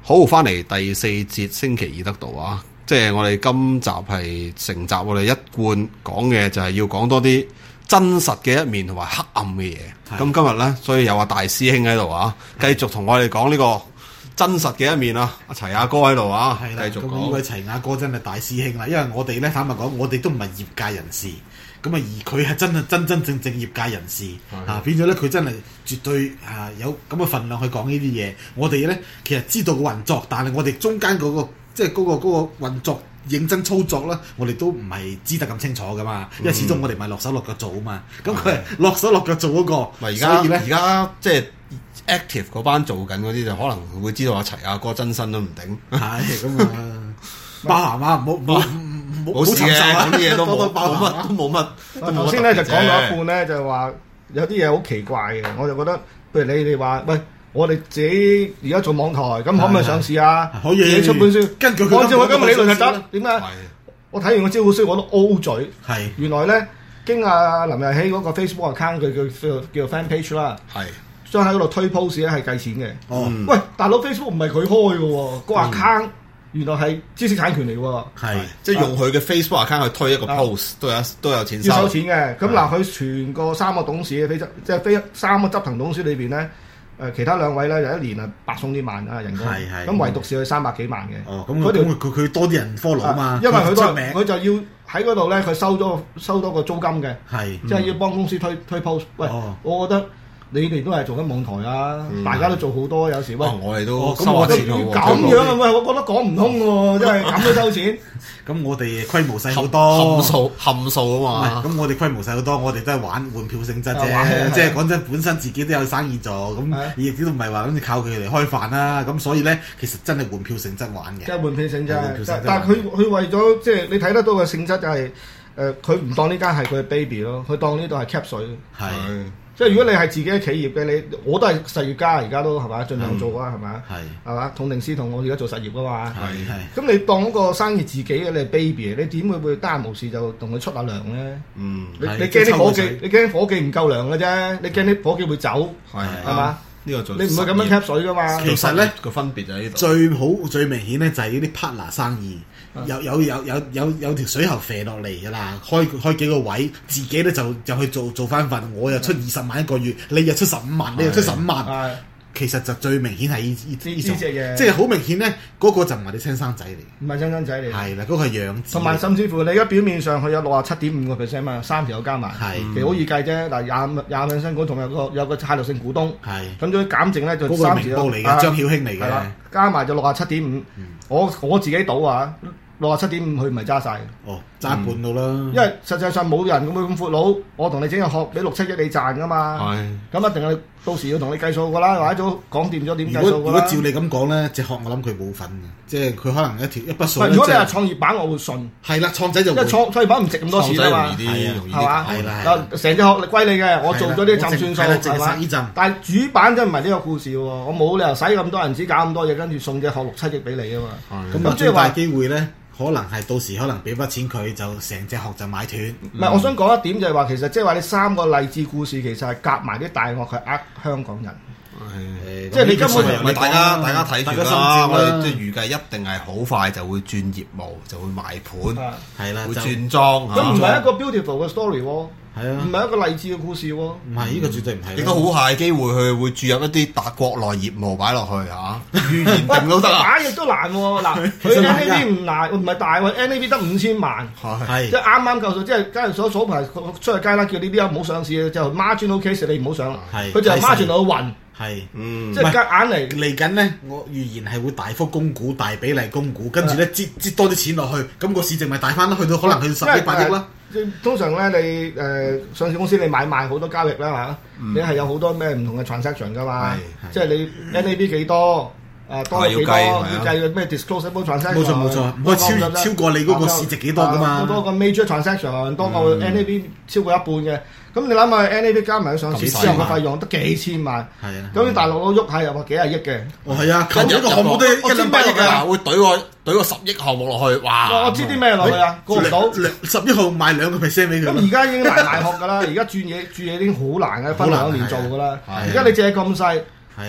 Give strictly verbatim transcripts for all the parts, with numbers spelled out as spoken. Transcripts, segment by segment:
好，翻嚟第四節星期二得到啊！即係我哋今集係成集，我哋一貫講嘅就係要講多啲真實嘅一面同埋黑暗嘅嘢。咁今日咧，所以有阿大師兄喺度啊，繼續同我哋講呢個真實嘅一面啊！阿齊亞哥喺度啊，繼續講。 呢位齊亞哥真係大師兄啦，因為我哋咧坦白講，我哋都唔係業界人士。咁啊，而佢係真係真真正正業界人士啊，變咗咧佢真係絕對啊有咁嘅份量去講呢啲嘢。我哋咧其實知道個運作，但係我哋中間嗰、嗰個即係嗰個嗰、嗰個運作認真操作啦，我哋都唔係知得咁清楚噶嘛。因為始終我哋唔係落手落腳做啊嘛。咁佢係落手落腳做嗰、嗰個。咪而家而家即係 active 嗰班做緊嗰啲就可能會知道阿齊亞哥真身都唔定。係咁啊，包涵啊，唔好唔好。冇事嘅，講啲嘢都冇冇乜，都冇乜。 頭先咧就講到一半咧，就係話有啲嘢好奇怪嘅，我就覺得，譬如你哋話，喂，我哋自己而家做網台，咁可唔可以上市啊？可以，自己出本書，根據佢按照我今日理論就得。點解？我睇完個招股書，我都 O 嘴。係原來咧，經阿林日曦嗰個 Facebook account，佢叫叫叫 fan page 啦。係將喺嗰度推 post 咧係計錢嘅。哦，喂，大佬 Facebook 唔係佢開嘅喎，個 account。原來係知識產權嚟喎，係即係用佢嘅 Facebook account 去推一個 post，啊、都有都有錢收。 要收錢嘅，咁嗱，佢全個三個董事嘅非執，即係非三個執行董事裏邊咧，誒、呃、其他兩位咧有一年啊百送啲萬啊人工，咁唯獨是佢三百幾萬嘅。哦，咁佢佢佢多啲人 follow 啊嘛，因為佢多名，佢就要喺嗰度咧，佢收咗收多個租金嘅，係即係要幫公司推推 post。喂，哦、我覺得。你哋都係做緊網台啊！嗯、大家都做好多，有時喂， 哦、我哋都收下錢喎。咁樣啊？喂，我覺得講唔通喎，真係咁都收錢。咁我哋規模細好多， 冚數冚數啊嘛。 咁我哋規模細好多，我哋都係玩換票性質啫。即係講真，本身自己都有生意做，咁亦都唔係話諗住靠佢嚟開飯啦。咁所以咧，其實真係換票性質玩嘅。 即係換票性質，但係佢佢為咗即係你睇得到嘅性質就係誒，佢唔當呢間係佢嘅 baby 咯，佢當呢度係 cap 水。係。即係如果你係自己嘅企業嘅，你我都係實業家，而家都係嘛，盡量做啊，係嘛，係係嘛，統定司同我而家做實業噶嘛，係係。咁你當嗰個生意自己嘅，你係 baby，你點會會得閒無事就同佢出下糧咧？嗯，你你驚啲伙計，你驚伙計唔夠糧嘅啫，你驚啲伙計會走，係係嘛？呢個做你唔會咁樣 cap 水噶嘛？ 其實咧個分別就喺呢度， 最好最明顯咧就係呢啲 partner 生意。有有有有有有條水喉肥落嚟㗎啦，開開幾個位，自己咧就就去做做翻份，我又出二十萬一個月，你又出十五萬，你又出十五萬，其實就最明顯係呢呢呢種嘢，即係好明顯咧，嗰個就唔係你親生仔嚟， 唔係親生仔嚟， 係啦，嗰個係養子， 同埋甚至乎你而家表面上佢有六十七點五個 percent 嘛，三條友加埋，係其實好易計啫。嗱，廿廿 percent 股同有個有個態度性股東，係咁再減淨咧就三條友嚟嘅，張曉興嚟嘅，加埋就六十七點五，我我自己賭啊。六十七點五佢唔係揸晒， 哦揸半到啦。 因為實際上冇人咁咁闊佬，我同你整個殼俾六七億你賺噶嘛。係，咁一定係到時要同你計數噶啦，或者早講掂咗點計數㗎啦。如果如果照你咁講咧，隻殼我諗佢冇份嘅，即係佢可能一條一筆數。如果你話創業板，我會信。係啦，創仔就因為創創業板唔值咁多錢啊嘛，係嘛？係啦，成隻殼歸你嘅，我做咗啲浸算數係嘛？但係主板真係唔係呢個故事喎，我冇理由使咁多銀紙搞咁多嘢，跟住送隻殼六七億俾你啊嘛。 咁即係話機會咧。可能係到時可能俾筆錢佢就成隻殼就買斷。 唔係、嗯，我想講一點就係話，其實即係話你三個勵志故事其實係夾埋啲大鱷係呃香港人。係，即係你根本唔係大家大家睇住啦，我哋即係預計一定係好快就會轉業務，就會賣盤，係啦，會轉莊。 咁唔係一個 beautiful 嘅 story 喎。 係啊， 唔係一個勵志嘅故事喎。 唔係，呢個絕對唔係。 亦都好大機會去會注入一啲大國內業務擺落去嚇，預言定都得啊。 打亦都難喎，嗱，佢 N A V 唔難，唔係大喎 ，N A V 得五千萬，係即係啱啱夠數，即係交易所早排出去街啦，叫呢啲唔好上市就 marginal case 你唔好上啦，佢就 margin 到暈。係，嗯，即係夾硬嚟嚟緊咧，我預言係會大幅供股、大比例供股，跟住咧擠擠多啲錢落去，咁個市值咪大翻咯，去到可能去到十億、八億啦。 通常咧，你誒上市公司你買賣好多交易啦嚇，你係有好多咩唔同嘅 transaction 噶嘛，即係你 N A V 幾多？誒多幾多？要計咩 disclosable transaction？冇錯冇錯，唔可以超超過你嗰個市值幾多噶嘛？多個 major transaction，多個 N A V 超過一半嘅。咁你諗下 N A V 加埋上市之後嘅費用得幾千萬？係啊，咁啲大陸佬喐下又話幾廿億嘅。哦係啊，跟住一個項目都一兩百億㗎， 會懟個懟個十億項目落去，哇！ 我知啲咩落去啊？過唔到十億號賣兩個 percent 俾佢。 咁而家已經難賣殼㗎啦，而家轉嘢轉嘢已經好難嘅，分兩年做㗎啦。而家你借咁細， 係啊。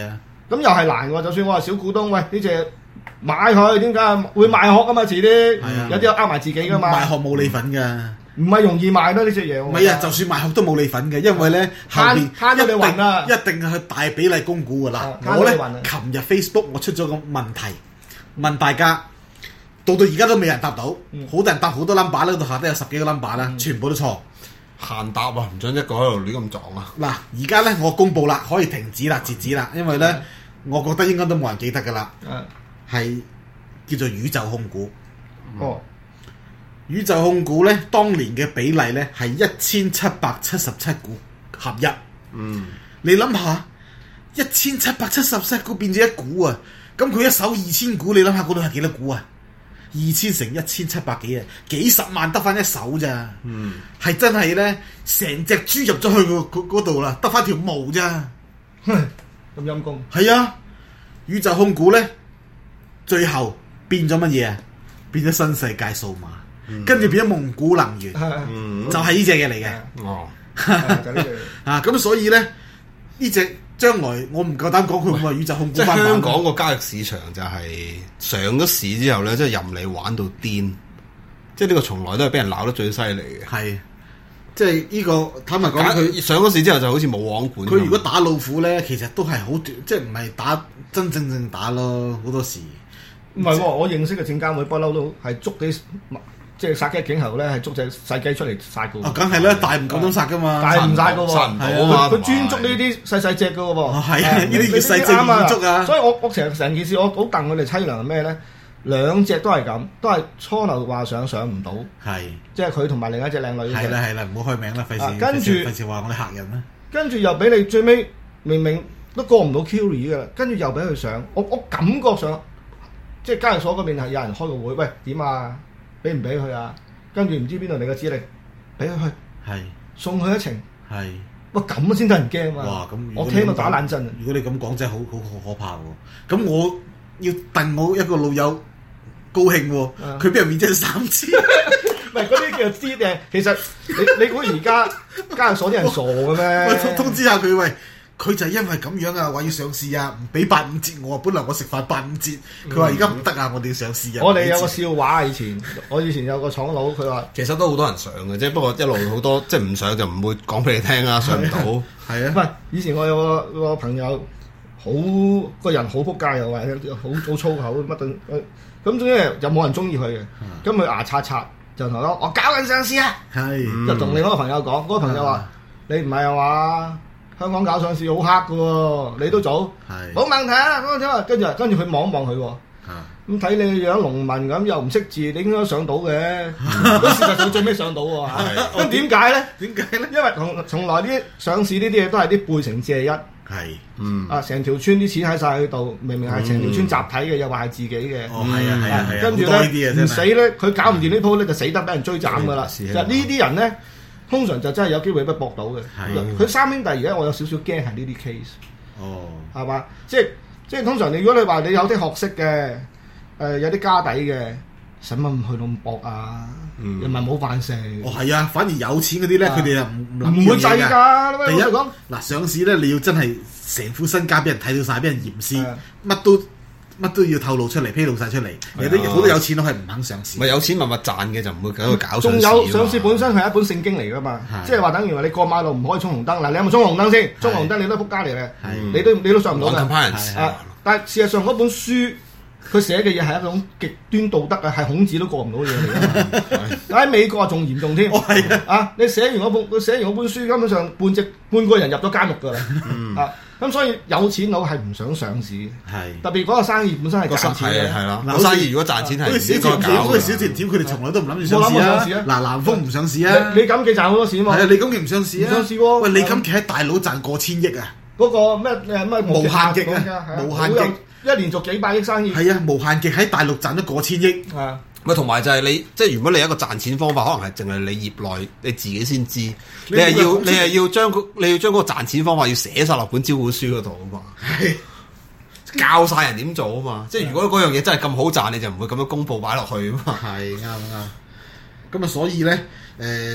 咁又係難喎。就算我係小股東，喂呢隻買佢點解會賣殼啊嘛？遲啲、 嗯、 有啲呃埋自己噶嘛。 賣殼冇你份㗎。 唔係容易賣咯呢隻嘢。 唔係啊，就算賣殼都冇你份嘅，因為咧後邊攤咗你運啊， 一定係大比例供股㗎啦。我咧琴日 Facebook 我出咗個問題問大家，到到而家都未人答到，好、嗯、多人答好多 number 啦，到下低有十幾個 number 啦、嗯，全部都錯。 限答啊，唔准一個喺度亂咁撞啊！ 嗱，而家咧我公佈啦，可以停止啦，截止啦，因為咧、嗯，我覺得應該都冇人記得㗎啦。係、嗯、叫做宇宙控股。哦。宇宙控股咧，當年嘅比例咧係一千七百七十七股合一。嗯，你諗下，一千七百七十七股變咗一股啊！咁佢一手二千股，你諗下嗰度係幾多股啊？二千乘一千七百幾啊，幾十萬得翻一手咋？嗯，係真係咧，成隻豬入咗去嗰度啦，得翻條毛咋？ 咁陰公。 係啊，宇宙控股咧，最後變咗乜嘢啊？變咗新世界數碼。跟、嗯、住變咗蒙古能源，嗯、就係呢隻嘢嚟嘅。哦，啊咁所以咧呢隻將來我唔夠膽講佢會唔會宇宙控股。即係香港個交易市場就係上咗市之後咧，即係任你玩到癲。即係呢個從來都係俾人鬧得最犀利嘅。係， 即係呢個坦白講，佢上咗市之後就好似冇網管。 佢如果打老虎咧，其實都係好短，即係唔係打真正正打咯，好多時。 唔係喎，我認識嘅證監會不嬲都係捉啲。即係殺雞儆猴咧，係捉隻細雞出嚟殺嘅喎。 梗係啦，大唔夠膽殺噶嘛， 大唔殺嘅喎， 殺唔到啊嘛。 佢專捉呢啲細細隻嘅喎。 係啊，呢啲越細隻越捉啊。 所以我我成成件事我好戥佢哋凄涼係咩咧？兩隻都係咁，都係初頭話上上唔到。係，即係佢同埋另一隻靚女。 係啦係啦，唔好開名啦，費事跟住費事話我哋客人啦。 跟住又俾你最尾明明都過唔到 Curie 嘅啦，跟住又俾佢上。我我感覺上即係交易所嗰邊係有人開個會，喂點啊？俾唔俾佢啊？跟住唔知邊度嚟嘅指令，俾佢去，係送佢一程，係哇咁先得人驚啊！哇咁，我聽到打冷震。 如果你咁講真係好好好可怕喎！咁我要戥我一個老友高興喎，佢俾人免咗三次。 唔係嗰啲叫知嘅，其實你你估而家交易所啲人傻嘅咩？ 喂，通通知下佢喂。佢就係因為咁樣啊，話要上市啊，唔俾八五折我啊，本來我食飯八五折，佢話而家唔得啊，我哋要上市啊。 我哋有個笑話以前，我以前有個廠佬，佢話其實都好多人上嘅啫，不過一路好多即係唔上就唔會講俾你聽啊，上唔到。 係啊， 唔係以前我有個個朋友，好個人好仆街又話好好粗口乜都，咁總之又冇人中意佢嘅，咁佢牙刷刷就同我講：我搞緊上市啊！係，就同另一個朋友講，嗰個朋友話：你唔係啊嘛？香港搞上市好黑嘅喎，你都做，冇問題啊！咁點啊？跟住跟住佢望一望佢喎，咁睇你樣農民咁又唔識字，你應該上到嘅。咁事實上最尾上到喎，咁點解咧？點解咧？因為從從來啲上市呢啲嘢都係啲背承借一，係，嗯，啊成條村啲錢喺晒喺度，明明係成條村集體嘅，又話係自己嘅， 哦係啊係啊係啊， 跟住咧唔死咧，佢搞唔掂呢鋪咧就死得俾人追斬㗎啦。其實呢啲人咧。通常就真係有機會俾搏到嘅。佢三兄弟而家我有少少驚係呢啲 case。哦，係嘛？即係即係通常你如果你話你有啲學識嘅，誒、呃、有啲家底嘅，使乜唔去到咁搏啊？嗯、又唔係冇飯食。 哦，係啊，反而有錢嗰啲咧，佢哋又唔唔會制㗎。 第一講嗱，上市咧你要真係成副身家俾人睇到晒，俾人驗屍，乜都。乜都要透露出嚟，披露晒出嚟。有啲好多有錢佬係唔肯上市。 咪有錢密密賺嘅就唔會喺度搞上市。 仲有上市本身係一本聖經嚟噶嘛，即係話等於話你過馬路唔可以衝紅燈。嗱，你有冇衝紅燈先？衝紅燈你都係仆街嚟嘅，你都你都上唔到嘅。啊！但係事實上嗰本書佢寫嘅嘢係一種極端道德啊，係孔子都過唔到嘅嘢嚟㗎嘛。喺美國仲嚴重添。啊！你寫完嗰本佢寫完嗰本書，根本上半隻半個人入咗監獄㗎啦。啊！咁所以有錢佬係唔想上市，係特別嗰個生意本身係賺錢嘅，係啦。 個生意如果賺錢係應該搞。 嗰個小甜甜佢哋從來都唔諗住上市啊！嗱，南豐唔上市啊！ 李錦記賺好多錢嘛？ 係啊，李錦記唔上市啊！ 上市喎！ 喂，李錦記喺大佬賺過千億啊！ 嗰個咩誒咩無限極啊！無限極一年做幾百億生意。 係啊，無限極喺大陸賺咗過千億。 係。 咪同埋就係你，即係如果你有一個賺錢方法，可能係淨係你業內你自己先知。你係要你係要將你要將嗰個賺錢方法要寫晒落本招股書嗰度啊嘛，教晒人點做啊嘛。即係如果嗰樣嘢真係咁好賺，你就唔會咁樣公佈擺落去啊嘛。 係啱啱。咁啊，所以咧，誒、呃、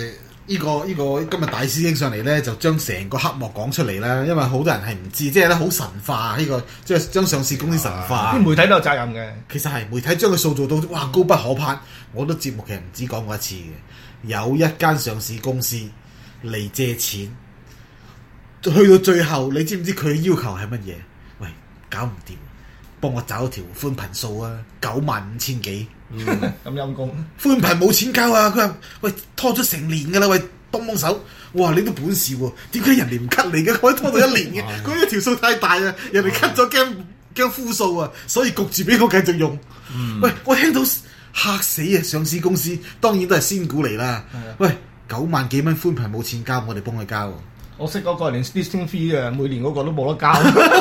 呢、個呢、個今日大師兄上嚟咧，就將成個黑幕講出嚟啦。因為好多人係唔知，即係咧好神化呢、個，即係將上市公司神化。 啲媒體都有責任嘅。 其實係媒體將佢塑造到哇高不可攀。我都節目其實唔止講過一次嘅，有一間上市公司嚟借錢，去到最後你知唔知佢要求係乜嘢？喂，搞唔掂，幫我找條寬頻數啊，九萬五千幾。 嗯，咁陰公， 寬頻冇錢交啊！佢話：喂，拖咗成年㗎啦，喂，幫幫手！哇，你都本事喎，點解人哋唔 cut 你嘅？可以拖到一年嘅，嗰啲條數太大啊！人哋 cut 咗驚驚負數啊，所以焗住俾我繼續用。嗯、喂，我聽到嚇死啊！上市公司當然都係仙股嚟啦。喂，九萬幾蚊寬頻冇錢交，我哋幫佢交。 我識嗰個連 listing fee 啊，每年嗰個都冇得交。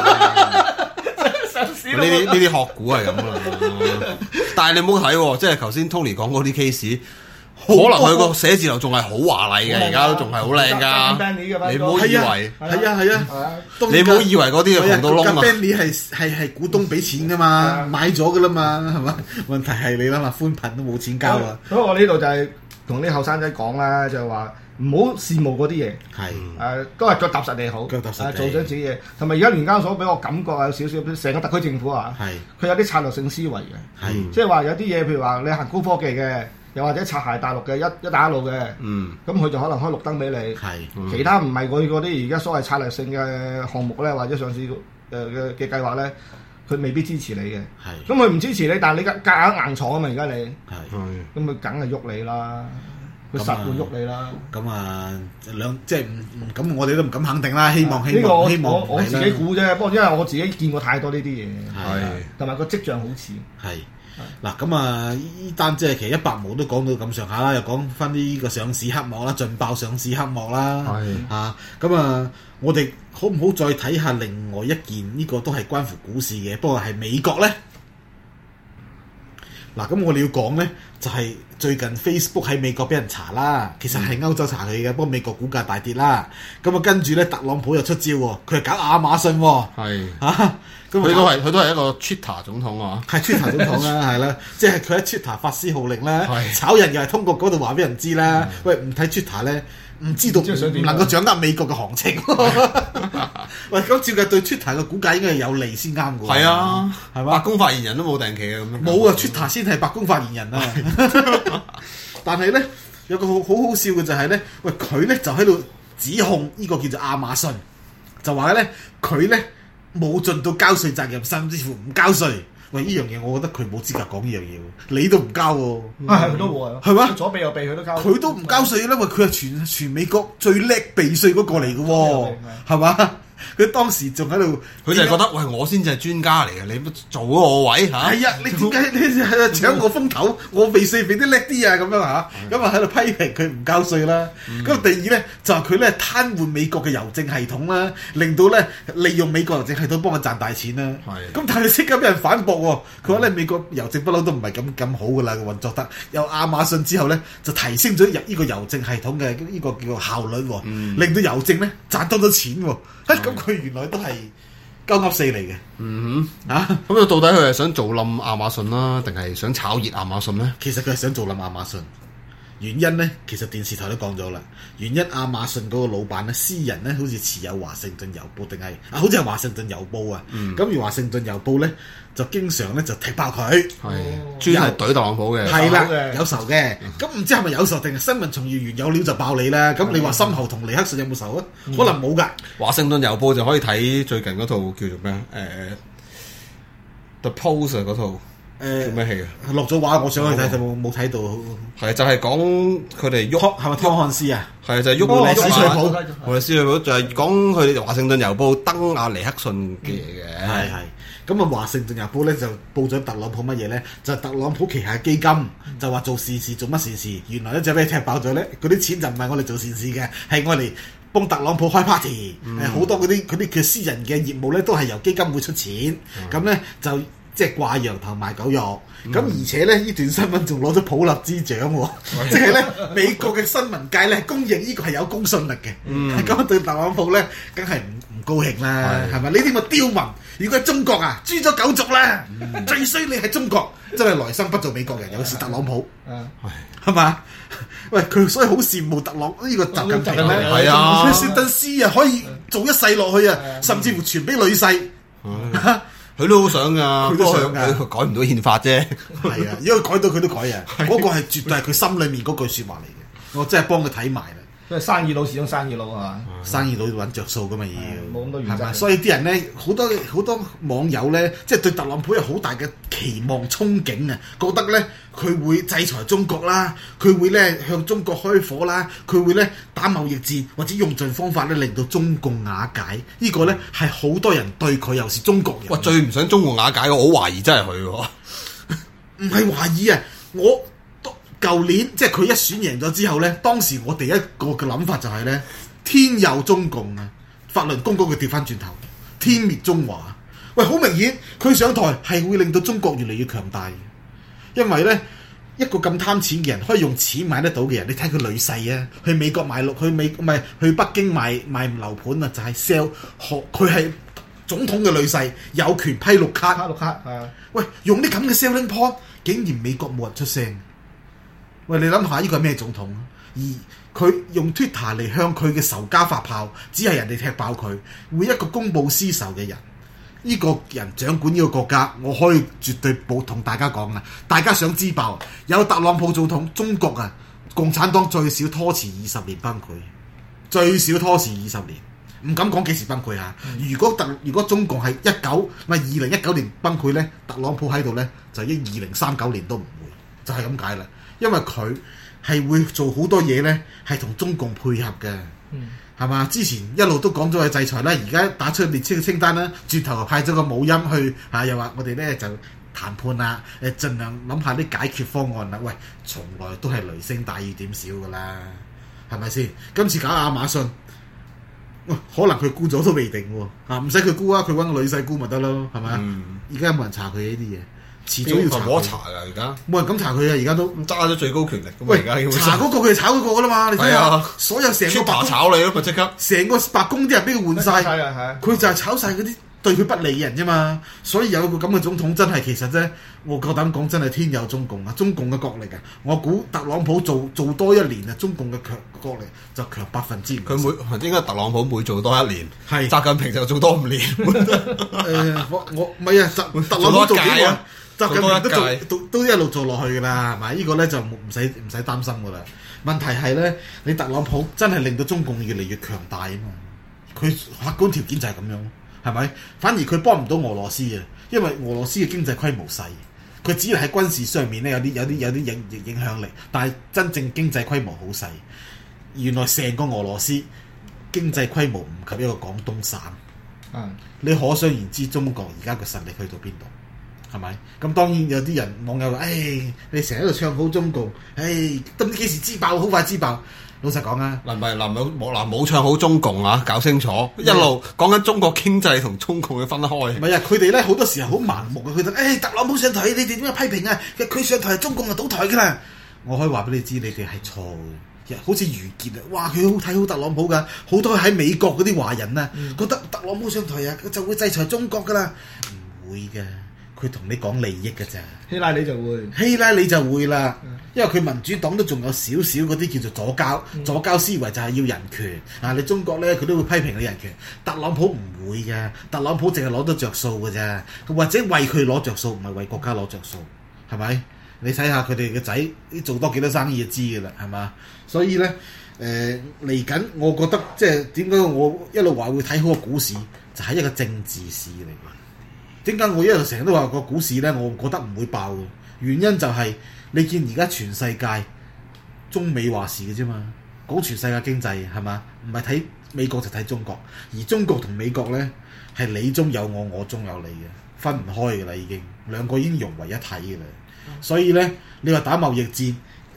呢啲呢啲學股係咁啦，但係你唔好睇喎，即係頭先 Tony 講嗰啲 case， 可能佢個寫字樓仲係好華麗嘅，而家都仲係好靚㗎。你唔好以為係啊係啊， 你唔好以為嗰啲係窮到窿啊。 Benny 係係係股東俾錢㗎嘛，買咗㗎啦嘛，係嘛？問題係你諗下寬頻都冇錢交啊。 所以我呢度就係同啲後生仔講啦，就係話。唔好羨慕嗰啲嘢，係誒、呃、都係腳踏實地好，腳踏實地、呃、做咗自己嘢。同埋而家聯交所俾我感覺有少少，成個特區政府啊，佢有啲策略性思維嘅，即係話有啲嘢，譬如話你行高科技嘅，又或者擦鞋大陸嘅一一帶一路嘅，咁佢、嗯、就可能開綠燈俾你。嗯、其他唔係佢嗰啲而家所謂策略性嘅項目咧，或者上市誒嘅嘅計劃咧，佢未必支持你嘅。咁佢唔支持你，但係你夾硬硬闖啊嘛！而家你，咁佢梗係喐你啦。佢實會喐你啦。咁啊， 兩即係唔唔咁，我哋都唔敢肯定啦。希望希望希望我我自己估啫。不過因為我自己見過太多呢啲嘢， 係同埋個跡象好似係嗱。咁啊，呢單即係其實一百毛都講到咁上下啦，又講翻呢個上市黑幕啦，盡爆上市黑幕啦。係啊，咁啊，我哋好唔好再睇下另外一件呢個都係關乎股市嘅，不過係美國咧。嗱，咁我哋要講咧，就係、是、最近 Facebook 喺美國俾人查啦，其實係歐洲查佢嘅，不過美國股價大跌啦。咁啊，跟住咧，特朗普又出招喎，佢係搞亞馬遜喎。係嚇，咁佢都係佢都係一個 Twitter 總統啊，係 Twitter 總統啦，係啦，即係佢喺 Twitter 發施號令啦，炒人又係通過嗰度話俾人知啦。喂，唔睇 Twitter 咧，唔知道唔能夠掌握美國嘅行情。喂，咁照計對 Twitter 嘅股價應該係有利先啱嘅喎。係啊，係嘛？白宮發言人都冇定期嘅咁樣。冇啊 ，Twitter 先係白宮發言人啊。但係咧，有個好好好笑嘅就係咧，喂佢咧就喺度指控呢個叫做亞馬遜，就話咧佢咧冇盡到交稅責任，甚至乎唔交稅。喂，呢樣嘢我覺得佢冇資格講呢樣嘢喎，你都唔交喎。啊，係佢都冇啊，係嘛？左避右避佢都交。佢都唔交稅咧，因為佢係全全美國最叻避稅嗰個嚟嘅喎，係嘛？佢當時仲喺度，佢就係覺得喂，我先至係專家嚟嘅，你做咗我位嚇。係啊，你點解你搶我風頭？我避稅避得叻啲啊，咁樣嚇。咁啊喺度批評佢唔交稅啦。咁第二咧就係佢咧癱瘓美國嘅郵政系統啦，令到咧利用美國郵政系統幫佢賺大錢啦。係。咁但係即刻俾人反駁喎，佢話咧美國郵政不嬲都唔係咁咁好噶啦，運作得。有亞馬遜之後咧就提升咗入呢個郵政系統嘅呢個叫做效率，令到郵政咧賺多咗錢喎。咁佢原來都係鳩噏四嚟嘅。嗯哼，啊，咁啊到底佢係想做冧亞馬遜啦，定係想炒熱亞馬遜咧？其實佢係想做冧亞馬遜。原因咧，其實電視台都講咗啦。原因亞馬遜嗰個老闆咧，私人咧，好似持有華盛頓郵報定係啊，好似係華盛頓郵報啊。咁、嗯、而華盛頓郵報咧，就經常咧就踢爆佢，係專係懟特朗普嘅，係啦，有仇嘅。咁唔、嗯、知係咪有仇定係新聞從業員有料就爆你啦？咁、嗯、你話深喉同尼克遜有冇仇啊？嗯、可能冇㗎。華盛頓郵報就可以睇最近嗰套叫做咩？誒、呃、The Post 嗰套。誒做咩戲啊？落咗畫，我想去睇，就冇冇睇到。係就係講佢哋喐，係咪湯漢斯啊？係就係喐史翠普，我哋史翠普就係講佢哋華盛頓郵報登阿尼克遜嘅嘢嘅。係係。咁啊，華盛頓郵報咧就報咗特朗普乜嘢咧？就係特朗普旗下基金就話做善事做乜善事？原來咧就俾你踢爆咗咧，嗰啲錢就唔係我哋做善事嘅，係我哋幫特朗普開 party。誒好多嗰啲嗰啲嘅私人嘅業務咧，都係由基金會出錢。咁咧就。 即係掛羊頭賣狗肉。咁、嗯、而且咧呢段新聞仲攞咗普立茲獎喎，即係咧美國嘅新聞界咧公認呢個係有公信力嘅。咁、嗯、對特朗普咧，梗係唔唔高興啦，係咪？呢啲咪刁民？如果係中國啊，誅咗九族啦，嗯、最衰你係中國，真係來生不做美國人，尤其是特朗普，係嘛？喂，佢所以好羨慕特朗呢、這個習近平咧， 係啊， 佢薛頓斯啊，可以做一世落去啊，甚至乎傳俾女婿。 佢都好想噶， 佢都想噶， 佢改唔到憲法啫。 係啊，如果佢改到佢都改啊，嗰個係絕對係佢心裏面嗰句説話嚟嘅。我真係幫佢睇埋啦。 因為生意佬始終生意佬係嘛， 生意佬揾着數噶嘛要， 冇咁多原則。 係嘛？所以啲人咧，好多好多網友咧，即係對特朗普有好大嘅期望憧憬啊，覺得咧佢會制裁中國啦，佢會咧向中國開火啦，佢會咧打貿易戰或者用盡方法咧令到中共瓦解。呢、呢個咧係好多人對佢又是中國人。 哇！最唔想中共瓦解，我好懷疑真係佢喎。 唔係懷疑啊，我。舊年即係佢一選贏咗之後咧，當時我第一個嘅諗法就係咧，天佑中共啊！法輪功嗰句調翻轉頭，天滅中華。喂，好明顯佢上台係會令到中國越嚟越強大，因為咧一個咁貪錢嘅人，可以用錢買得到嘅人，你睇佢女婿啊，去美國買樓，去美唔係去北京買買樓盤啊，就係 sell 學佢係總統嘅女婿，有權批綠卡， 批綠卡係啊！ 喂，用啲咁嘅 selling point，竟然美國冇人出聲。喂，你諗下呢個係咩總統？而佢用 Twitter 嚟向佢嘅仇家發炮，只係人哋踢爆佢，會一個公報私仇嘅人。呢、這個人掌管呢個國家，我可以絕對保同大家講啊！大家想知爆，有特朗普總統，中國啊，共產黨最少拖遲二十年崩潰，最少拖遲二十年，唔敢講幾時崩潰啊！如果特如果中共係一九唔係二零一九年崩潰咧，特朗普喺度咧，就已經二零三九年都唔會，就係咁解啦。因為佢係會做好多嘢咧，係同中共配合嘅，係嘛、嗯？之前一路都講咗係制裁啦，而家打出列車嘅清單啦，轉頭又派咗個母音去嚇、啊，又話我哋咧就談判啦，誒盡量諗下啲解決方案啦。喂，從來都係雷聲大雨點少噶啦，係咪先？今次搞亞馬遜，喂，可能佢沽咗都未定喎，嚇唔使佢沽啊，佢揾個女婿沽咪得咯，係咪？而家、嗯、有冇人查佢呢啲嘢？遲早要查， 冇得查噶，而家冇人敢查佢啊！而家都揸咗最高權力。 喂，查嗰個佢就炒嗰個噶啦嘛！你睇下，啊、所有成個白宮炒你咯，咪即刻成個白宮啲人俾佢換晒，佢就係炒晒嗰啲對佢不利嘅人啫嘛。所以有個咁嘅總統真係其實啫，我夠膽講真係天佑中共啊！中共嘅國力啊，我估特朗普做做多一年啊，中共嘅強國力就強百分之五。 佢每應該特朗普每做多一年，係是習近平就做多五年。 誒、呃，我我唔係啊，特朗普做幾耐？習近平都做都都一路做落去噶啦，係咪？呢個咧就唔使唔使擔心噶啦。問題係咧，你特朗普真係令到中共越嚟越強大啊嘛。佢客觀條件就係咁樣，係咪？反而佢幫唔到俄羅斯啊，因為俄羅斯嘅經濟規模細，佢只係喺軍事上面咧有啲有啲有啲影影響力，但係真正經濟規模好細。原來成個俄羅斯經濟規模唔及一個廣東省。嗯，你可想而知中國而家嘅實力去到邊度？係咪？咁當然有啲人網友話，誒、哎，你成日喺度唱好中共，誒、哎，都唔知幾時支爆，好快支爆。老實講啊， 嗱唔係嗱冇冇嗱冇唱好中共啊，搞清楚，嗯、一路講緊中國經濟同中共嘅分開。唔係啊，佢哋咧好多時候好盲目啊，佢哋誒特朗普上台，你哋點樣批評啊？佢上台，中共就倒台㗎啦。我可以話俾你知，你哋係錯嘅。好似余傑啊，哇！佢好睇好特朗普㗎，好多喺美國嗰啲華人啊，嗯、覺得特朗普上台啊，佢就會制裁中國㗎啦，唔會嘅。佢同你講利益嘅咋， 希拉里就會， 希拉里就會啦，嗯、因為佢民主黨都仲有少少嗰啲叫做左膠，嗯、左膠思維就係要人權啊！你中國咧，佢都會批評你人權，特朗普唔會嘅，特朗普淨係攞得着數嘅啫，或者為佢攞着數，唔係為國家攞着數，係咪？你睇下佢哋嘅仔做多幾多生意就知嘅啦，係嘛？所以咧，誒嚟緊，我覺得即係點解我一路話會睇好個股市，就係、是、一個政治市嚟嘅。點解我一路成日都話個股市咧，我覺得唔會爆嘅原因就係、是、你見而家全世界中美話事嘅啫嘛，講全世界經濟係嘛，唔係睇美國就睇中國，而中國同美國咧係你中有我，我中有你嘅，分唔開嘅啦已經，兩個已經融為一體嘅啦。所以咧，你話打貿易戰，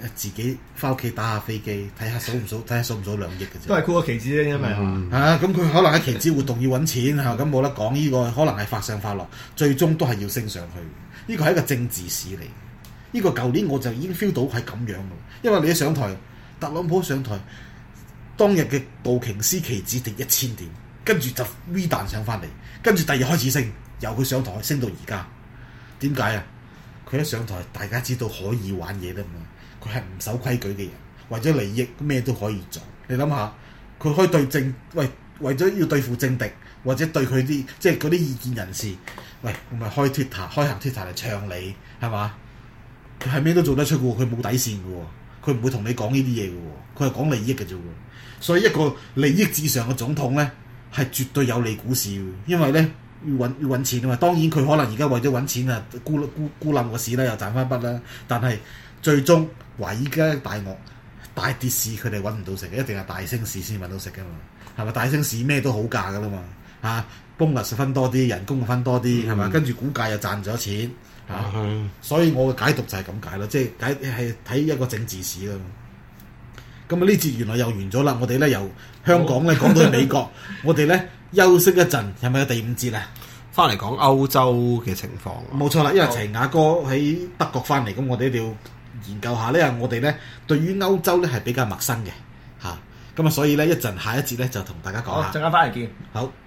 自己翻屋企打下飛機，睇下數唔數，睇下數唔數兩億嘅啫。 都係沽個期指啫，因為係啊，咁佢可能喺期指活動要揾錢嚇，咁冇得講。呢個可能係發上發落，最終都係要升上去。呢個係一個政治史嚟。呢個舊年我就已經 feel 到係咁樣嘅，因為你一上台，特朗普上台當日嘅道瓊斯期指跌一千點，跟住就 V 彈上翻嚟，跟住第二日開始升，由佢上台升到而家。點解啊？佢一上台，大家知道可以玩嘢啦嘛。佢係唔守規矩嘅人，為咗利益咩都可以做。你諗下，佢可以對政喂，為咗要對付政敵，或者對佢啲即係嗰啲意見人士，喂，我咪開 Twitter 開行 Twitter 嚟唱你係嘛？佢係咩都做得出嘅喎，佢冇底線嘅喎，佢唔會同你講呢啲嘢嘅喎，佢係講利益嘅啫喎。所以一個利益至上嘅總統咧，係絕對有利股市嘅，因為咧。要揾要揾錢啊嘛，當然佢可能而家為咗揾錢啊，沽沽沽冧個市啦，又賺翻筆啦。但係最終華爾街大鱷大跌市，佢哋揾唔到食嘅，一定係大升市先揾到食嘅嘛。係咪大升市咩都好價噶啦嘛？嚇，bonus分多啲，人工分多啲，係咪？跟住股價又賺咗錢嚇，啊嗯、所以我嘅解讀就係咁解咯，即係解係睇一個政治史啦。咁啊呢節原來又完咗啦，我哋咧由香港咧講到去美國，我哋咧。休息一陣，係咪有第五節啊？ 翻嚟講歐洲嘅情況。 冇錯啦，因為齊雅哥喺德國翻嚟，咁我哋一定要研究下呢。因為我哋咧對於歐洲咧係比較陌生嘅嚇，咁啊所以咧一陣下一節咧就同大家講下。 好，陣間翻嚟見。 好。